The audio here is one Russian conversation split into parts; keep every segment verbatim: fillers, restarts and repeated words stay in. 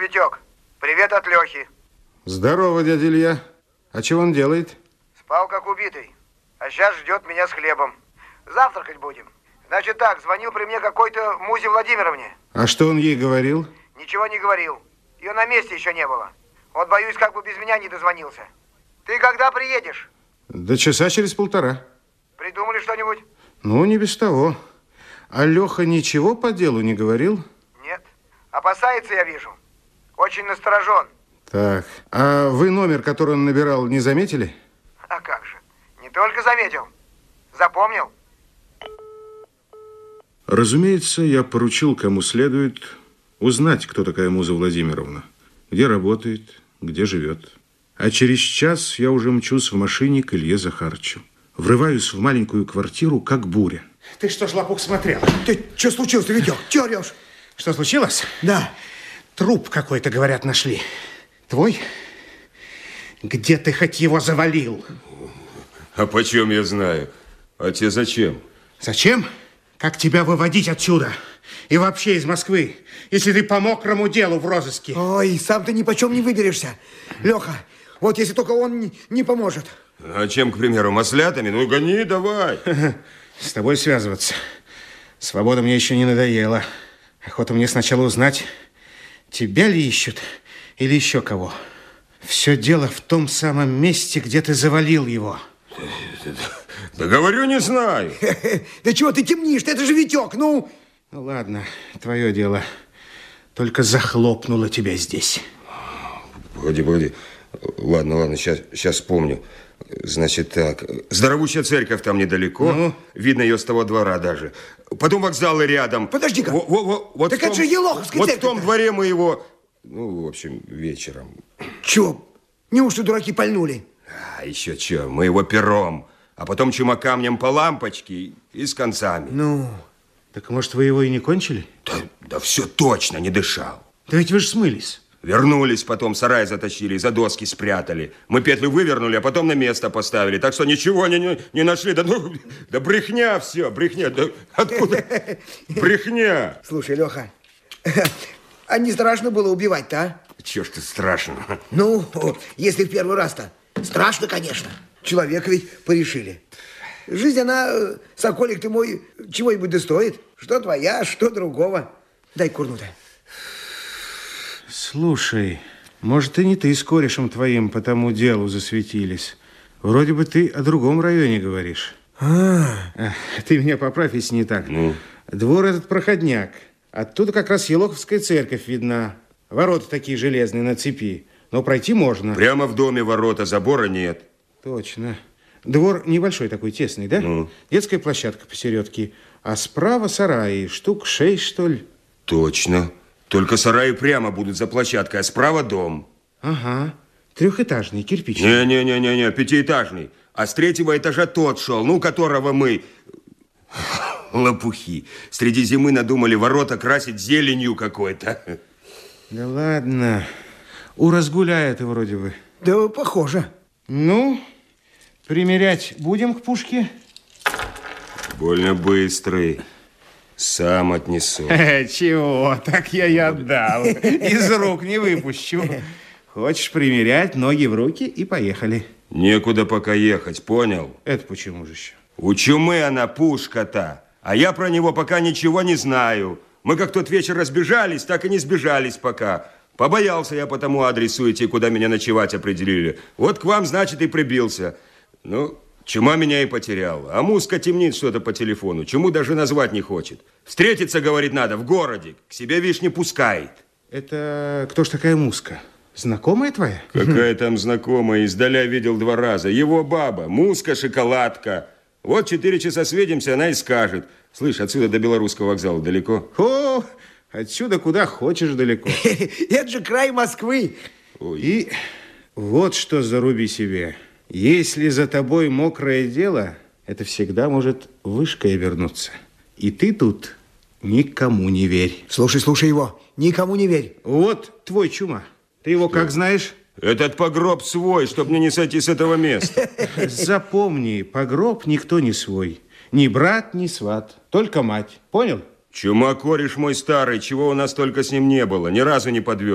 Витек. Привет от Лехи. Здорово, дядя Илья. А чего он делает? Спал как убитый. А сейчас ждет меня с хлебом. Завтракать будем. Значит так, звонил при мне какой-то Музе Владимировне. А что он ей говорил? Ничего не говорил. Ее на месте еще не было. Вот, боюсь, как бы без меня не дозвонился. Ты когда приедешь? До часа через полтора. Придумали что-нибудь? Ну, не без того. А Леха ничего по делу не говорил? Нет. Опасается, я вижу. Очень насторожен. Так, а вы номер, который он набирал, не заметили? А как же? Не только заметил. Запомнил. Разумеется, я поручил, кому следует, узнать, кто такая Муза Владимировна, где работает, где живет. А через час я уже мчусь в машине к Илье Захарычу. Врываюсь в маленькую квартиру, как буря. Ты что ж, лопух, смотрел? Ты что случилось-то, Витек? Чего орешь? Что случилось? Да. Труп какой-то, говорят, нашли. Твой? Где ты хоть его завалил? А почем я знаю? А тебе зачем? Зачем? Как тебя выводить отсюда? И вообще из Москвы, если ты по мокрому делу в розыске. Ой, сам ты ни почем не выберешься. Леха, вот если только он не, не поможет. А чем, к примеру, маслятами? Ну, гони давай. С тобой связываться. Свобода мне еще не надоела. Охота мне сначала узнать, тебя ли ищут или еще кого. Все дело в том самом месте, где ты завалил его. Да говорю, не знаю. Да чего ты темнишь? Это же Витек, ну... Ну, ладно, твое дело. Только захлопнуло тебя здесь. Погоди, погоди. Ладно, ладно, сейчас, сейчас вспомню. Значит так, здоровущая церковь там недалеко. Ну? Видно ее с того двора даже. Потом вокзалы рядом. Подожди-ка. Во, во, во, вот так том, это же Елоховская вот церковь. Вот в том дворе мы его... Ну, в общем, вечером. Чего? Неужто дураки пальнули? А, еще что, мы его пером. А потом чумакамнем по лампочке и с концами. Ну... Так, может, вы его и не кончили? Да, да все точно, не дышал. Да ведь вы же смылись. Вернулись потом, сарай затащили, за доски спрятали. Мы петлю вывернули, а потом на место поставили. Так что ничего не, не, не нашли. Да, ну, да брехня все, брехня. Да откуда? Брехня. Слушай, Леха, а не страшно было убивать-то, а? Чего ж ты страшно? Ну, если в первый раз-то. Страшно, конечно. Человека ведь порешили. Жизнь, она, соколик ты мой, чего-нибудь да стоит. Что твоя, что другого. Дай курну-то. Слушай, может, и не ты с корешем твоим по тому делу засветились. Вроде бы ты о другом районе говоришь. А, ты меня поправь, если не так. Ну? Двор этот проходняк. Оттуда как раз Елоховская церковь видна. Ворота такие железные на цепи. Но пройти можно. Прямо в доме ворота, забора нет. Точно. Двор небольшой такой, тесный, да? Ну? Детская площадка посередке. А справа сараи, штук шесть, что ли? Точно. Только сараи прямо будут за площадкой, а справа дом. Ага. Трехэтажный, кирпичный. Не-не-не-не, пятиэтажный. А с третьего этажа тот шел, ну, которого мы... Лопухи. Среди зимы надумали ворота красить зеленью какой-то. Да ладно. Уразгуляй это вроде бы. да похоже. Ну, примерять будем к пушке? Больно быстрый. Сам отнесу. Чего? Так я и отдал. Из рук не выпущу. Хочешь примерять, ноги в руки и поехали. Некуда пока ехать, понял? Это почему же еще? У чумы она пушка-то. А я про него пока ничего не знаю. Мы как тот вечер разбежались, так и не сбежались пока. Побоялся я по тому адресу идти, куда меня ночевать определили. Вот к вам, значит, и прибился. Ну, чума меня и потерял. А Муска темнит что-то по телефону. Чуму даже назвать не хочет. Встретиться, говорит, надо в городе. К себе, видишь, не пускает. Это кто ж такая Муска? Знакомая твоя? Какая там знакомая, издаля видел два раза. Его баба, Муска, шоколадка. Вот четыре часа свидимся, она и скажет. Слышь, отсюда до Белорусского вокзала далеко? О, отсюда куда хочешь далеко. Это же край Москвы. Ой. И вот что заруби себе. Если за тобой мокрое дело, это всегда может вышкой вернуться. И ты тут никому не верь. Слушай, слушай его. Никому не верь. Вот твой чума. Ты его как знаешь? Этот погроб свой, чтоб мне не сойти с этого места. Запомни, погроб никто не свой. Ни брат, ни сват. Только мать. Понял? Чума кореш мой старый, чего у нас только с ним не было. Ни разу не подвел.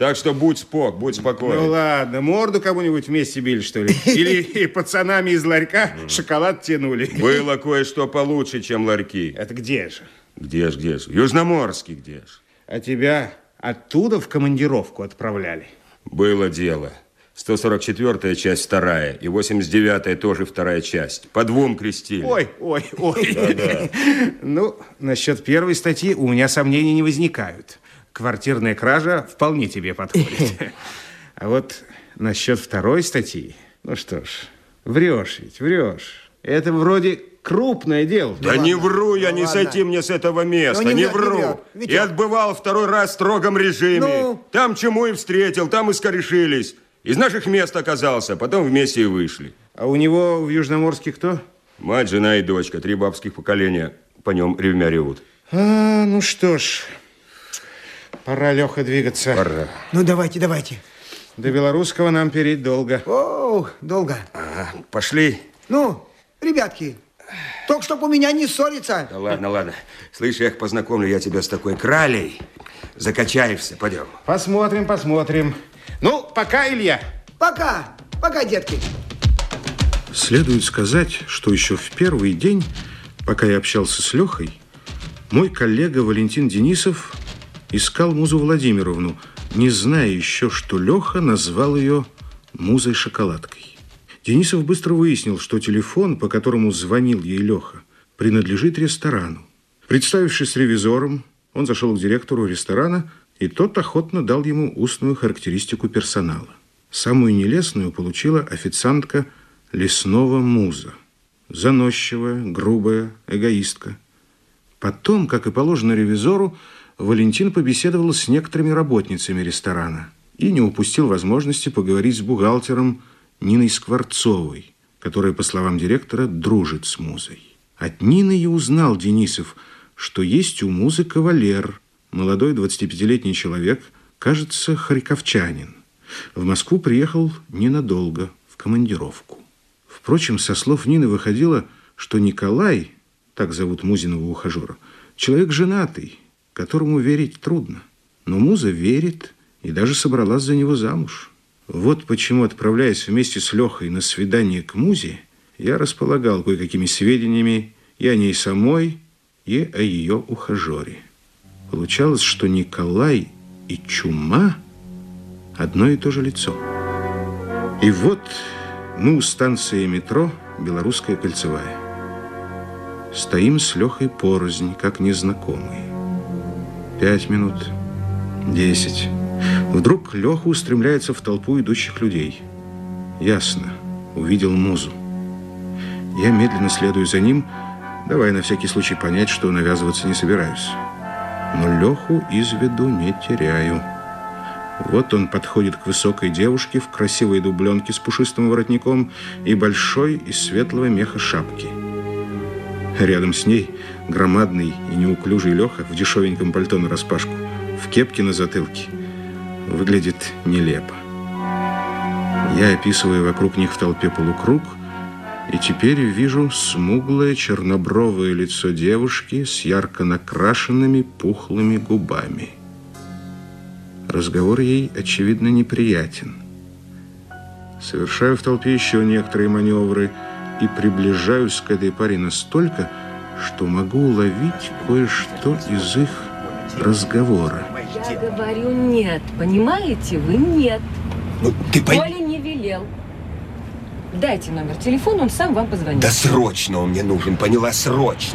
Так что будь спок, будь спокоен. Ну ладно, морду кому-нибудь вместе били, что ли? Или и пацанами из ларька шоколад тянули? Было кое-что получше, чем ларьки. Это где же? Где ж, где ж? Южноморский где ж? А тебя оттуда в командировку отправляли? Было дело. сто сорок четвёртая часть вторая и восемьдесят девятая тоже вторая часть. По двум крестили. Ой, ой, ой. Да-да. Ну, насчет первой статьи у меня сомнений не возникают. Квартирная кража вполне тебе подходит. А вот насчет второй статьи, ну что ж, врешь ведь, врешь. Это вроде крупное дело. Да не вру я, не сойти мне с этого места, не вру. И отбывал второй раз в строгом режиме. Там чему и встретил, там и скорешились. Из наших мест оказался, потом вместе и вышли. А у него в Южноморске кто? Мать, жена и дочка, три бабских поколения по нем ревмя ревут. А, ну что ж, пора, Леха, двигаться. Пора. Ну, давайте, давайте. До Белорусского нам переть долго. О, долго. Ага, пошли. Ну, ребятки, только чтоб у меня не ссориться. Да ладно, ладно. Слышь, я их познакомлю я тебя с такой кралей. Закачаешься, пойдем. Посмотрим, посмотрим. Ну, пока, Илья. Пока, пока, детки. Следует сказать, что еще в первый день, пока я общался с Лехой, мой коллега Валентин Денисов искал Музу Владимировну, не зная еще, что Леха назвал ее Музой-шоколадкой. Денисов быстро выяснил, что телефон, по которому звонил ей Леха, принадлежит ресторану. Представившись ревизором, он зашел к директору ресторана, и тот охотно дал ему устную характеристику персонала. Самую нелестную получила официантка лесного Муза. Заносчивая, грубая, эгоистка. Потом, как и положено ревизору, Валентин побеседовал с некоторыми работницами ресторана и не упустил возможности поговорить с бухгалтером Ниной Скворцовой, которая, по словам директора, дружит с Музой. От Нины и узнал Денисов, что есть у Музы кавалер, молодой двадцатипятилетний человек, кажется, харьковчанин. В Москву приехал ненадолго, в командировку. Впрочем, со слов Нины выходило, что Николай, так зовут Музиного ухажера, человек женатый, которому верить трудно. Но Муза верит и даже собралась за него замуж. Вот почему, отправляясь вместе с Лехой на свидание к Музе, я располагал кое-какими сведениями и о ней самой, и о ее ухажере. Получалось, что Николай и Чума одно и то же лицо. И вот мы у станции метро «Белорусская кольцевая». Стоим с Лехой порознь, как незнакомые. Пять минут, десять. Вдруг Леха устремляется в толпу идущих людей. Ясно, увидел Музу. Я медленно следую за ним, давая на всякий случай понять, что навязываться не собираюсь. Но Леху из виду не теряю. Вот он подходит к высокой девушке в красивой дубленке с пушистым воротником и большой из светлого меха шапки. Рядом с ней громадный и неуклюжий Леха в дешевеньком пальто нараспашку, в кепке на затылке. Выглядит нелепо. Я описываю вокруг них в толпе полукруг, и теперь вижу смуглое чернобровое лицо девушки с ярко накрашенными пухлыми губами. Разговор ей, очевидно, неприятен. Совершаю в толпе еще некоторые маневры и приближаюсь к этой паре настолько, что могу уловить кое-что из их разговора. Я говорю нет, понимаете, вы нет. Ну, ты пойми. Коля не велел. Дайте номер телефона, он сам вам позвонит. Да срочно он мне нужен, поняла, срочно.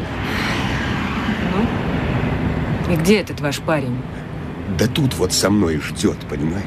Ну? И где этот ваш парень? Да тут вот со мной ждет, понимаешь?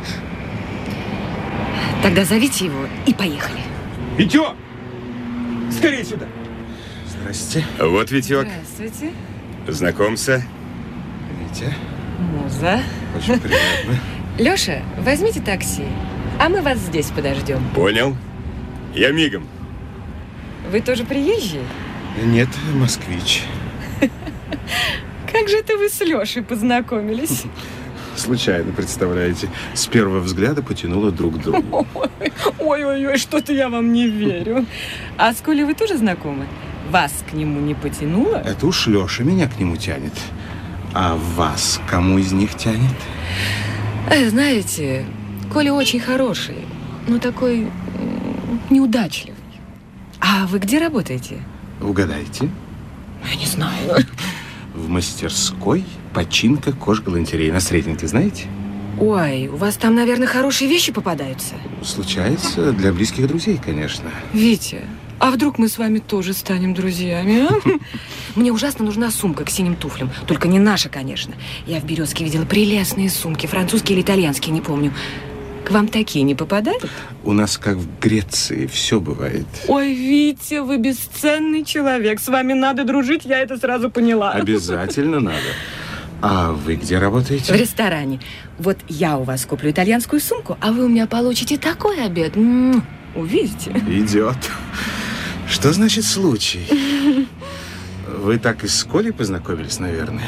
Тогда зовите его и поехали. Витек! Скорее сюда! Здрасте. Вот Витек. Здравствуйте. Знакомься. Витя. Муза. Очень приятно. Леша, возьмите такси, а мы вас здесь подождем. Понял. Я мигом. Вы тоже приезжий? Нет, москвич. Как же это вы с Лешей познакомились? Случайно, представляете. С первого взгляда потянуло друг к другу. Ой-ой-ой, что-то я вам не верю. А с Колей вы тоже знакомы? Вас к нему не потянуло? Это уж Леша меня к нему тянет. А вас кому из них тянет? Э, знаете, Коля очень хороший, но такой м, неудачливый. А вы где работаете? Угадайте. Я не знаю. В мастерской починка кожгалантереи на Сретенке, знаете? Ой, у вас там, наверное, хорошие вещи попадаются. Случается для близких друзей, конечно. Витя, а вдруг мы с вами тоже станем друзьями, а? Мне ужасно нужна сумка к синим туфлям. Только не наша, конечно. Я в Березке видела прелестные сумки, французские или итальянские, не помню. К вам такие не попадают? У нас, как в Греции, все бывает. Ой, Витя, вы бесценный человек. С вами надо дружить, я это сразу поняла. Обязательно надо. А вы где работаете? В ресторане. Вот я у вас куплю итальянскую сумку, а вы у меня получите такой обед. М-м, увидите? Идет. Что значит случай? Вы так и с Колей познакомились, наверное?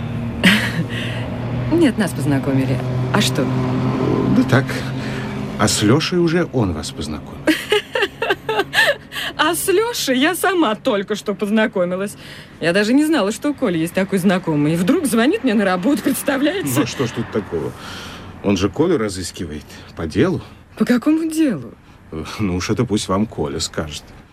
Нет, нас познакомили. А что? Да так. А с Лешей уже он вас познакомил. А с Лешей я сама только что познакомилась. Я даже не знала, что у Коли есть такой знакомый. И вдруг звонит мне на работу, представляете? Ну, а что ж тут такого? Он же Колю разыскивает. По делу. По какому делу? Ну уж это пусть вам Коля скажет.